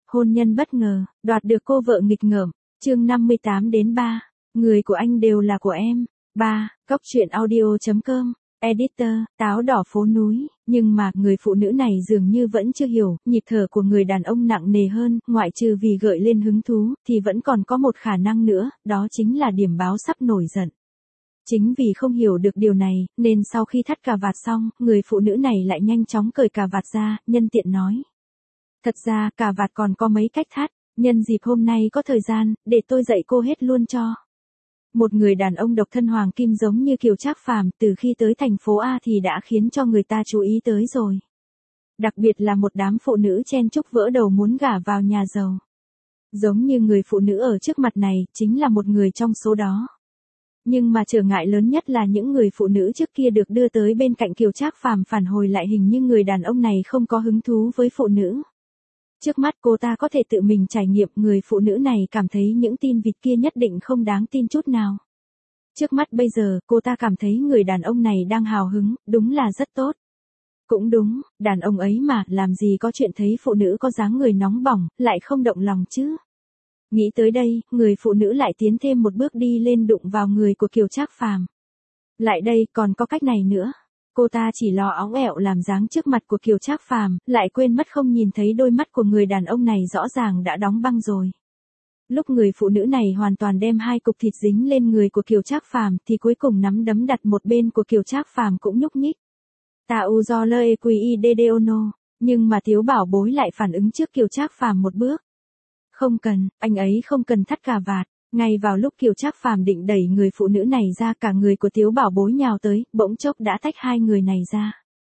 Hôn nhân bất ngờ, đoạt được cô vợ nghịch ngợm. Chương 58 đến 3. Người của anh đều là của em. 3. Cóc truyện audio.com. Editor, táo đỏ phố núi. Nhưng mà, người phụ nữ này dường như vẫn chưa hiểu, nhịp thở của người đàn ông nặng nề hơn, ngoại trừ vì gợi lên hứng thú, thì vẫn còn có một khả năng nữa, đó chính là điểm báo sắp nổi giận. Chính vì không hiểu được điều này, nên sau khi thắt cà vạt xong, người phụ nữ này lại nhanh chóng cởi cà vạt ra, nhân tiện nói. Thật ra, cà vạt còn có mấy cách thắt, nhân dịp hôm nay có thời gian, để tôi dạy cô hết luôn cho. Một người đàn ông độc thân hoàng kim giống như Kiều Trác Phàm từ khi tới thành phố A thì đã khiến cho người ta chú ý tới rồi. Đặc biệt là một đám phụ nữ chen chúc vỡ đầu muốn gả vào nhà giàu. Giống như người phụ nữ ở trước mặt này, chính là một người trong số đó. Nhưng mà trở ngại lớn nhất là những người phụ nữ trước kia được đưa tới bên cạnh Kiều Trác Phàm phản hồi lại hình như người đàn ông này không có hứng thú với phụ nữ. Trước mắt cô ta có thể tự mình trải nghiệm, người phụ nữ này cảm thấy những tin vịt kia nhất định không đáng tin chút nào. Trước mắt bây giờ, cô ta cảm thấy người đàn ông này đang hào hứng, đúng là rất tốt. Cũng đúng, đàn ông ấy mà, làm gì có chuyện thấy phụ nữ có dáng người nóng bỏng, lại không động lòng chứ. Nghĩ tới đây, người phụ nữ lại tiến thêm một bước đi lên đụng vào người của Kiều Trác Phàm. Lại đây, còn có cách này nữa. Cô ta chỉ lo óng ẹo làm dáng trước mặt của Kiều Trác Phàm, lại quên mất không nhìn thấy đôi mắt của người đàn ông này rõ ràng đã đóng băng rồi. Lúc người phụ nữ này hoàn toàn đem hai cục thịt dính lên người của Kiều Trác Phàm thì cuối cùng nắm đấm đặt một bên của Kiều Trác Phàm cũng nhúc nhích. Ta u do lơ e quy dedeono, nhưng mà Tiếu Bảo Bối lại phản ứng trước Kiều Trác Phàm một bước. Không cần, anh ấy không cần thắt cà vạt. Ngay vào lúc Kiều Trác Phàm định đẩy người phụ nữ này ra, cả người của Tiếu Bảo Bối nhào tới, bỗng chốc đã tách hai người này ra.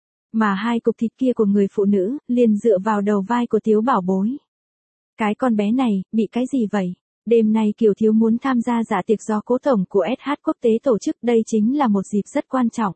Mà hai cục thịt kia của người phụ nữ, liền dựa vào đầu vai của Tiếu Bảo Bối. Cái con bé này, bị cái gì vậy? Đêm nay Kiều Thiếu muốn tham gia dạ tiệc do cố tổng của SH Quốc tế tổ chức, đây chính là một dịp rất quan trọng.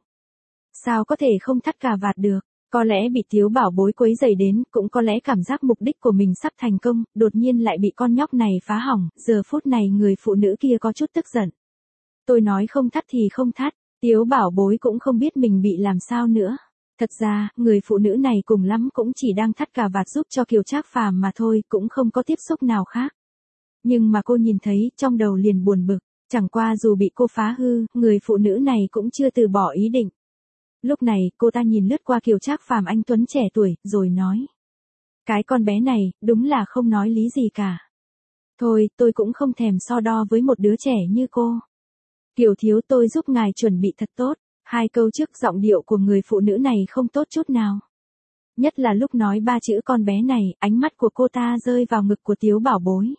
Sao có thể không thắt cà vạt được? Có lẽ bị Tiếu Bảo Bối quấy rầy đến, cũng có lẽ cảm giác mục đích của mình sắp thành công, đột nhiên lại bị con nhóc này phá hỏng, giờ phút này người phụ nữ kia có chút tức giận. Tôi nói không thắt thì không thắt, Tiếu Bảo Bối cũng không biết mình bị làm sao nữa. Thật ra, người phụ nữ này cùng lắm cũng chỉ đang thắt cà vạt giúp cho Kiều Trác Phàm mà thôi, cũng không có tiếp xúc nào khác. Nhưng mà cô nhìn thấy, trong đầu liền buồn bực, chẳng qua dù bị cô phá hư, người phụ nữ này cũng chưa từ bỏ ý định. Lúc này, cô ta nhìn lướt qua Kiều Trác Phàm anh tuấn trẻ tuổi, rồi nói. Cái con bé này, đúng là không nói lý gì cả. Thôi, tôi cũng không thèm so đo với một đứa trẻ như cô. Kiều thiếu, tôi giúp ngài chuẩn bị thật tốt. Hai câu trước giọng điệu của người phụ nữ này không tốt chút nào. Nhất là lúc nói ba chữ con bé này, ánh mắt của cô ta rơi vào ngực của Tiếu Bảo Bối.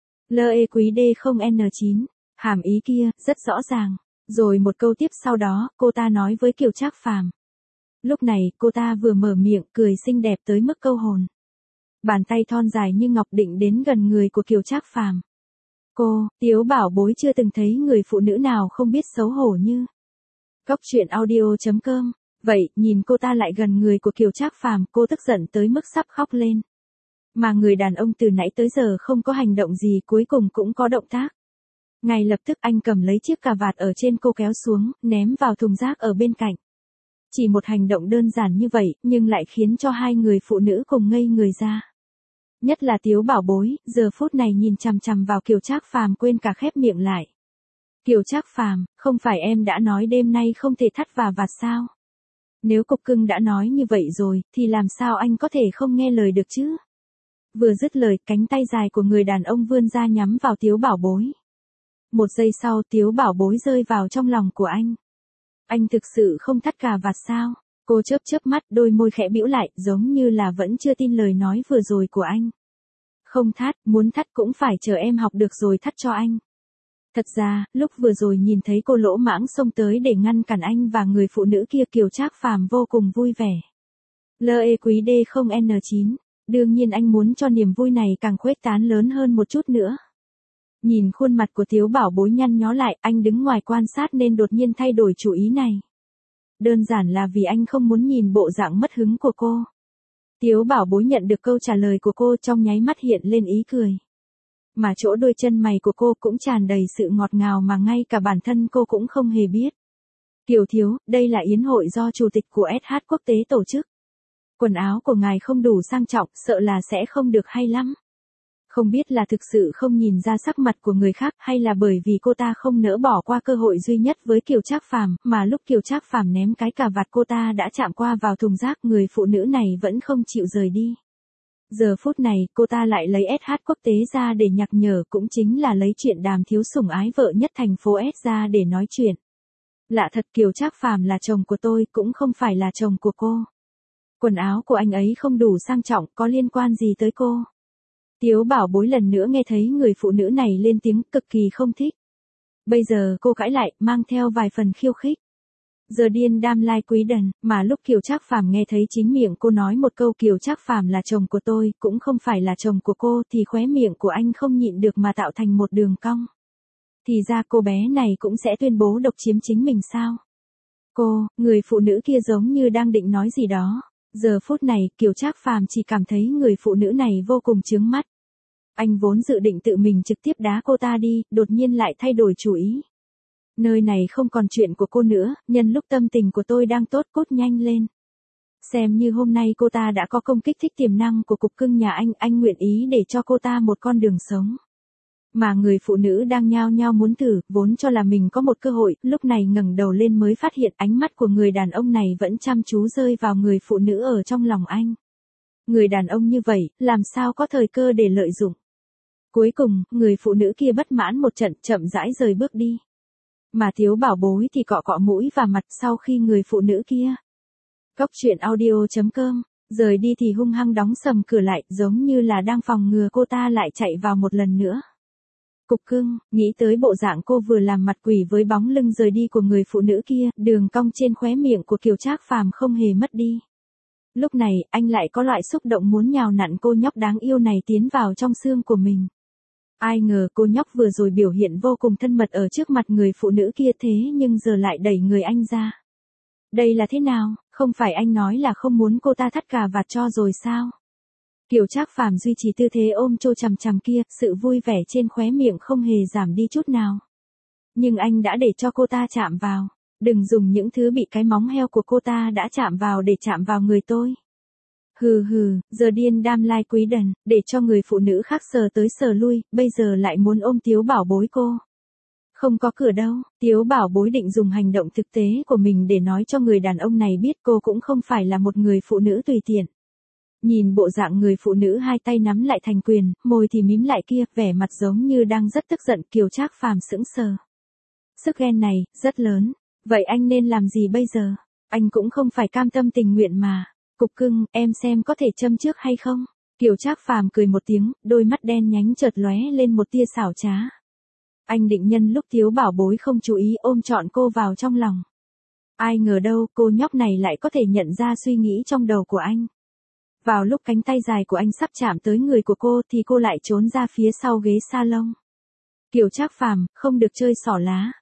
Lơ e quý D0N9, hàm ý kia, rất rõ ràng. Rồi một câu tiếp sau đó, cô ta nói với Kiều Trác Phàm. Lúc này, cô ta vừa mở miệng, cười xinh đẹp tới mức câu hồn. Bàn tay thon dài như ngọc định đến gần người của Kiều Trác Phàm. Cô, Tiếu Bảo Bối chưa từng thấy người phụ nữ nào không biết xấu hổ như. Cóc truyện audio.com. Vậy, nhìn cô ta lại gần người của Kiều Trác Phàm, cô tức giận tới mức sắp khóc lên. Mà người đàn ông từ nãy tới giờ không có hành động gì, cuối cùng cũng có động tác. Ngay lập tức anh cầm lấy chiếc cà vạt ở trên cô kéo xuống, ném vào thùng rác ở bên cạnh. Chỉ một hành động đơn giản như vậy, nhưng lại khiến cho hai người phụ nữ cùng ngây người ra. Nhất là Tiếu Bảo Bối, giờ phút này nhìn chằm chằm vào Kiều Trác Phàm quên cả khép miệng lại. Kiều Trác Phàm, không phải em đã nói đêm nay không thể thắt và vạt sao? Nếu cục cưng đã nói như vậy rồi, thì làm sao anh có thể không nghe lời được chứ? Vừa dứt lời, cánh tay dài của người đàn ông vươn ra nhắm vào Tiếu Bảo Bối. Một giây sau, Tiếu Bảo Bối rơi vào trong lòng của anh. Anh thực sự không thắt cà vạt sao? Cô chớp chớp mắt, đôi môi khẽ bĩu lại, giống như là vẫn chưa tin lời nói vừa rồi của anh. Không thắt, muốn thắt cũng phải chờ em học được rồi thắt cho anh. Thật ra, lúc vừa rồi nhìn thấy cô lỗ mãng xông tới để ngăn cản anh và người phụ nữ kia, Kiều Trác Phàm vô cùng vui vẻ. Lơ e quý D0N9, đương nhiên anh muốn cho niềm vui này càng khuếch tán lớn hơn một chút nữa. Nhìn khuôn mặt của Tiếu Bảo Bối nhăn nhó lại, anh đứng ngoài quan sát nên đột nhiên thay đổi chủ ý này. Đơn giản là vì anh không muốn nhìn bộ dạng mất hứng của cô. Tiếu Bảo Bối nhận được câu trả lời của cô, trong nháy mắt hiện lên ý cười. Mà chỗ đôi chân mày của cô cũng tràn đầy sự ngọt ngào mà ngay cả bản thân cô cũng không hề biết. Kiều thiếu, đây là yến hội do chủ tịch của SH Quốc tế tổ chức. Quần áo của ngài không đủ sang trọng, sợ là sẽ không được hay lắm. Không biết là thực sự không nhìn ra sắc mặt của người khác hay là bởi vì cô ta không nỡ bỏ qua cơ hội duy nhất với Kiều Trác Phàm, mà lúc Kiều Trác Phàm ném cái cà vạt cô ta đã chạm qua vào thùng rác, người phụ nữ này vẫn không chịu rời đi. Giờ phút này, cô ta lại lấy SH quốc tế ra để nhắc nhở, cũng chính là lấy chuyện Đàm thiếu sủng ái vợ nhất thành phố S ra để nói chuyện. Lạ thật, Kiều Trác Phàm là chồng của tôi, cũng không phải là chồng của cô. Quần áo của anh ấy không đủ sang trọng, có liên quan gì tới cô? Tiếu Bảo Bối lần nữa nghe thấy người phụ nữ này lên tiếng, cực kỳ không thích. Bây giờ cô cãi lại, mang theo vài phần khiêu khích. Giờ điên đam lai quý đần, mà lúc Kiều Trác Phàm nghe thấy chính miệng cô nói một câu Kiều Trác Phàm là chồng của tôi, cũng không phải là chồng của cô, thì khóe miệng của anh không nhịn được mà tạo thành một đường cong. Thì ra cô bé này cũng sẽ tuyên bố độc chiếm chính mình sao? Người phụ nữ kia giống như đang định nói gì đó. Giờ phút này, Kiều Trác Phàm chỉ cảm thấy người phụ nữ này vô cùng chướng mắt. Anh vốn dự định tự mình trực tiếp đá cô ta đi, đột nhiên lại thay đổi chủ ý. Nơi này không còn chuyện của cô nữa, nhân lúc tâm tình của tôi đang tốt, cốt nhanh lên. Xem như hôm nay cô ta đã có công kích thích tiềm năng của cục cưng nhà anh nguyện ý để cho cô ta một con đường sống. Mà người phụ nữ đang nhao nhao muốn thử, vốn cho là mình có một cơ hội, lúc này ngẩng đầu lên mới phát hiện ánh mắt của người đàn ông này vẫn chăm chú rơi vào người phụ nữ ở trong lòng anh. Người đàn ông như vậy, làm sao có thời cơ để lợi dụng. Cuối cùng, người phụ nữ kia bất mãn một trận, chậm rãi rời bước đi. Mà Tiếu Bảo Bối thì cọ cọ mũi và mặt sau khi người phụ nữ kia. Cóc truyện audio.com, rời đi thì hung hăng đóng sầm cửa lại, giống như là đang phòng ngừa cô ta lại chạy vào một lần nữa. Cục cưng, nghĩ tới bộ dạng cô vừa làm mặt quỷ với bóng lưng rời đi của người phụ nữ kia, đường cong trên khóe miệng của Kiều Trác Phàm không hề mất đi. Lúc này, anh lại có loại xúc động muốn nhào nặn cô nhóc đáng yêu này tiến vào trong xương của mình. Ai ngờ cô nhóc vừa rồi biểu hiện vô cùng thân mật ở trước mặt người phụ nữ kia, thế nhưng giờ lại đẩy người anh ra. Đây là thế nào, không phải anh nói là không muốn cô ta thắt cà vạt cho rồi sao? Kiều Trác Phàm duy trì tư thế ôm Trô chằm chằm kia, sự vui vẻ trên khóe miệng không hề giảm đi chút nào. Nhưng anh đã để cho cô ta chạm vào. Đừng dùng những thứ bị cái móng heo của cô ta đã chạm vào để chạm vào người tôi. Hừ hừ, giờ điên đam lai quý đần, để cho người phụ nữ khác sờ tới sờ lui, bây giờ lại muốn ôm Tiếu Bảo Bối cô. Không có cửa đâu, Tiếu Bảo Bối định dùng hành động thực tế của mình để nói cho người đàn ông này biết cô cũng không phải là một người phụ nữ tùy tiện. Nhìn bộ dạng người phụ nữ hai tay nắm lại thành quyền, môi thì mím lại kia, vẻ mặt giống như đang rất tức giận, Kiều Trác Phàm sững sờ. Sức ghen này, rất lớn. Vậy anh nên làm gì bây giờ? Anh cũng không phải cam tâm tình nguyện mà. Cục cưng, em xem có thể châm trước hay không? Kiều Trác Phàm cười một tiếng, đôi mắt đen nhánh chợt lóe lên một tia xảo trá. Anh định nhân lúc Tiếu Bảo Bối không chú ý ôm trọn cô vào trong lòng. Ai ngờ đâu, cô nhóc này lại có thể nhận ra suy nghĩ trong đầu của anh. Vào lúc cánh tay dài của anh sắp chạm tới người của cô thì cô lại trốn ra phía sau ghế salon. Kiều Trác Phàm, không được chơi xỏ lá.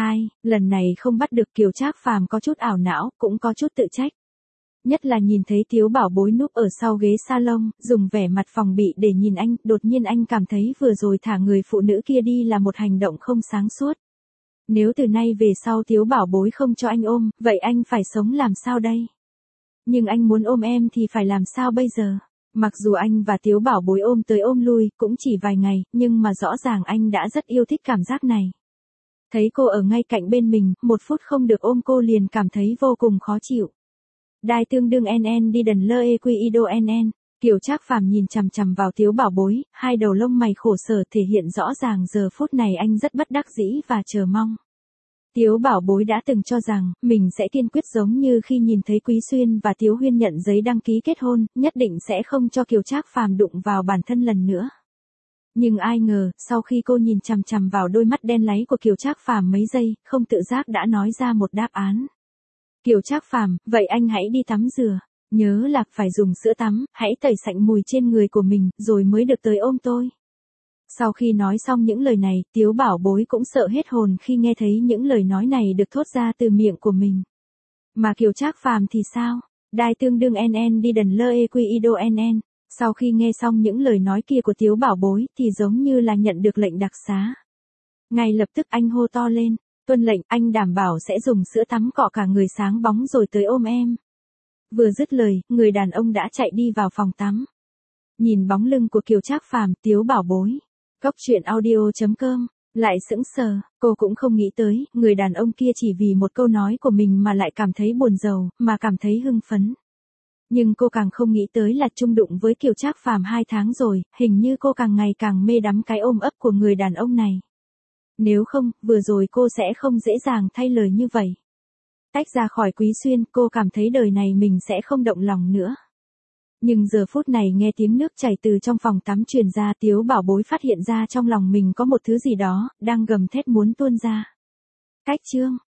Lần này không bắt được, Kiều Trác Phàm có chút ảo não, cũng có chút tự trách. Nhất là nhìn thấy Tiếu Bảo Bối núp ở sau ghế salon, dùng vẻ mặt phòng bị để nhìn anh, đột nhiên anh cảm thấy vừa rồi thả người phụ nữ kia đi là một hành động không sáng suốt. Nếu từ nay về sau Tiếu Bảo Bối không cho anh ôm, vậy anh phải sống làm sao đây? Nhưng anh muốn ôm em thì phải làm sao bây giờ? Mặc dù anh và Tiếu Bảo Bối ôm tới ôm lui, cũng chỉ vài ngày, nhưng mà rõ ràng anh đã rất yêu thích cảm giác này. Thấy cô ở ngay cạnh bên mình, một phút không được ôm cô liền cảm thấy vô cùng khó chịu. Đai tương đương NN đi đần lơ quy ido NN. Kiều Trác Phàm nhìn chằm chằm vào Tiếu Bảo Bối, hai đầu lông mày khổ sở thể hiện rõ ràng giờ phút này anh rất bất đắc dĩ và chờ mong. Tiếu Bảo Bối đã từng cho rằng, mình sẽ kiên quyết giống như khi nhìn thấy Quý Xuyên và Tiếu Huyên nhận giấy đăng ký kết hôn, nhất định sẽ không cho Kiều Trác Phàm đụng vào bản thân lần nữa. Nhưng ai ngờ, sau khi cô nhìn chằm chằm vào đôi mắt đen láy của Kiều Trác Phàm mấy giây, không tự giác đã nói ra một đáp án. Kiều Trác Phàm, vậy anh hãy đi tắm rửa. Nhớ là phải dùng sữa tắm, hãy tẩy sạch mùi trên người của mình, rồi mới được tới ôm tôi. Sau khi nói xong những lời này, Tiếu Bảo Bối cũng sợ hết hồn khi nghe thấy những lời nói này được thốt ra từ miệng của mình. Mà Kiều Trác Phàm thì sao? Đai tương đương NN đi đần lơ quy ido NN. Sau khi nghe xong những lời nói kia của Tiếu Bảo Bối thì giống như là nhận được lệnh đặc xá. Ngay lập tức anh hô to lên, tuân lệnh, anh đảm bảo sẽ dùng sữa tắm cọ cả người sáng bóng rồi tới ôm em. Vừa dứt lời, người đàn ông đã chạy đi vào phòng tắm. Nhìn bóng lưng của Kiều Trác Phàm, Tiếu bảo bối. Cốc truyện audio.com, lại sững sờ, cô cũng không nghĩ tới, người đàn ông kia chỉ vì một câu nói của mình mà lại cảm thấy buồn rầu, mà cảm thấy hưng phấn. Nhưng cô càng không nghĩ tới là chung đụng với Kiều Trác Phàm 2 tháng rồi, hình như cô càng ngày càng mê đắm cái ôm ấp của người đàn ông này. Nếu không, vừa rồi cô sẽ không dễ dàng thay lời như vậy. Tách ra khỏi Quý Xuyên, cô cảm thấy đời này mình sẽ không động lòng nữa. Nhưng giờ phút này nghe tiếng nước chảy từ trong phòng tắm truyền ra, Tiếu bảo bối phát hiện ra trong lòng mình có một thứ gì đó, đang gầm thét muốn tuôn ra. Cách chương.